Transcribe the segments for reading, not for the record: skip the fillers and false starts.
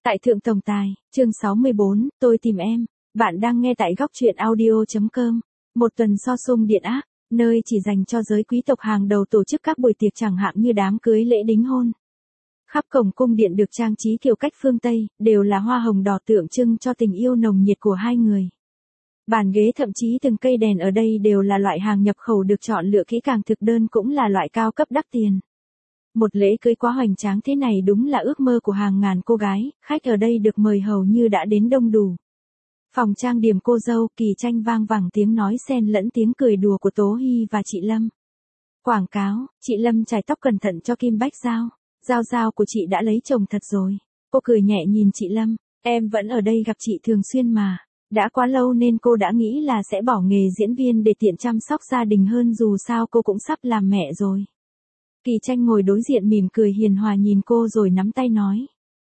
Tại Thượng Tổng Tài, chương 64, tôi tìm em. Bạn đang nghe tại góc truyện audio.com. Một tuần so sung điện áp, nơi chỉ dành cho giới quý tộc hàng đầu tổ chức các buổi tiệc chẳng hạn như đám cưới, lễ đính hôn. Khắp cổng cung điện được trang trí kiểu cách phương Tây, đều là hoa hồng đỏ tượng trưng cho tình yêu nồng nhiệt của hai người. Bàn ghế thậm chí từng cây đèn ở đây đều là loại hàng nhập khẩu được chọn lựa kỹ càng, thực đơn cũng là loại cao cấp đắt tiền. Một lễ cưới quá hoành tráng thế này đúng là ước mơ của hàng ngàn cô gái, khách ở đây được mời hầu như đã đến đông đủ. Phòng trang điểm cô dâu, Kỳ Tranh vang vẳng tiếng nói xen lẫn tiếng cười đùa của Tố Hy và chị Lâm. Quảng cáo, chị Lâm chải tóc cẩn thận cho Kim Bách Giao. Giao của chị đã lấy chồng thật rồi. Cô cười nhẹ nhìn chị Lâm, em vẫn ở đây gặp chị thường xuyên mà. Đã quá lâu nên cô đã nghĩ là sẽ bỏ nghề diễn viên để tiện chăm sóc gia đình hơn, dù sao cô cũng sắp làm mẹ rồi. Kỳ Tranh ngồi đối diện mỉm cười hiền hòa nhìn cô rồi nắm tay nói.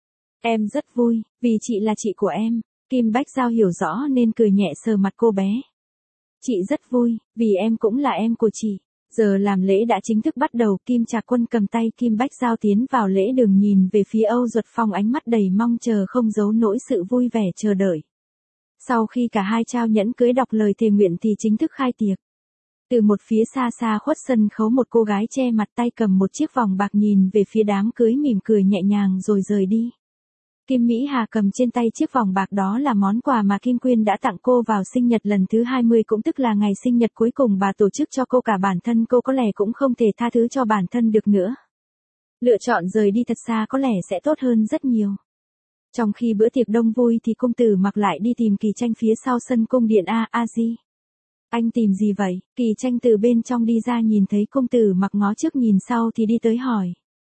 Em rất vui, vì chị là chị của em. Kim Bách Giao hiểu rõ nên cười nhẹ sờ mặt cô bé. Chị rất vui, vì em cũng là em của chị. Giờ làm lễ đã chính thức bắt đầu, Kim Trạc Quân cầm tay Kim Bách Giao tiến vào lễ đường, nhìn về phía Âu Duật Phong ánh mắt đầy mong chờ không giấu nỗi sự vui vẻ chờ đợi. Sau khi cả hai trao nhẫn cưới đọc lời thề nguyện thì chính thức khai tiệc. Từ một phía xa xa khuất sân khấu, một cô gái che mặt tay cầm một chiếc vòng bạc nhìn về phía đám cưới mỉm cười nhẹ nhàng rồi rời đi. Kim Mỹ Hà cầm trên tay chiếc vòng bạc, đó là món quà mà Kim Quyên đã tặng cô vào sinh nhật lần thứ 20, cũng tức là ngày sinh nhật cuối cùng bà tổ chức cho cô. Cả bản thân cô có lẽ cũng không thể tha thứ cho bản thân được nữa. Lựa chọn rời đi thật xa có lẽ sẽ tốt hơn rất nhiều. Trong khi bữa tiệc đông vui thì công tử Mặc lại đi tìm Kỳ Tranh phía sau sân cung điện. A Di, anh tìm gì vậy? Kỳ Tranh từ bên trong đi ra, nhìn thấy công tử Mặc ngó trước nhìn sau thì đi tới hỏi.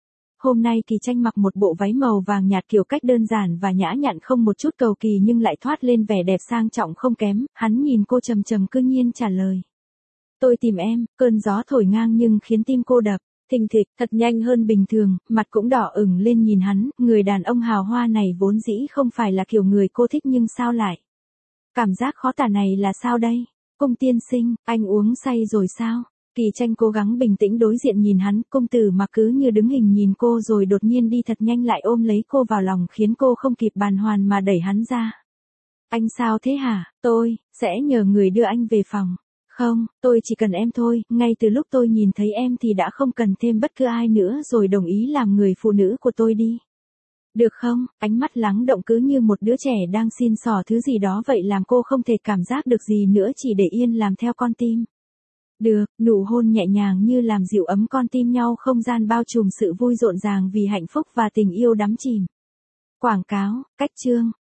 Hôm nay Kỳ Tranh mặc một bộ váy màu vàng nhạt kiểu cách đơn giản và nhã nhặn, không một chút cầu kỳ nhưng lại thoát lên vẻ đẹp sang trọng không kém. Hắn nhìn cô trầm trầm cương nhiên trả lời. Tôi tìm em. Cơn gió thổi ngang nhưng khiến tim cô đập thình thịch thật nhanh hơn bình thường, mặt cũng đỏ ửng lên nhìn hắn. Người đàn ông hào hoa này vốn dĩ không phải là kiểu người cô thích, nhưng sao lại? Cảm giác khó tả này là sao đây? Cung tiên sinh, anh uống say rồi sao? Kỳ Tranh cố gắng bình tĩnh đối diện nhìn hắn. Công tử Mặc cứ như đứng hình nhìn cô rồi đột nhiên đi thật nhanh lại ôm lấy cô vào lòng, khiến cô không kịp bàng hoàng mà đẩy hắn ra. Anh sao thế hả? Tôi sẽ nhờ người đưa anh về phòng. Không, tôi chỉ cần em thôi. Ngay từ lúc tôi nhìn thấy em thì đã không cần thêm bất cứ ai nữa rồi, đồng ý làm người phụ nữ của tôi đi. Được không? Ánh mắt lắng động cứ như một đứa trẻ đang xin xỏ thứ gì đó vậy, làm cô không thể cảm giác được gì nữa, chỉ để yên làm theo con tim. Được, nụ hôn nhẹ nhàng như làm dịu ấm con tim nhau, không gian bao trùm sự vui rộn ràng vì hạnh phúc và tình yêu đắm chìm. Quảng cáo, cách chương.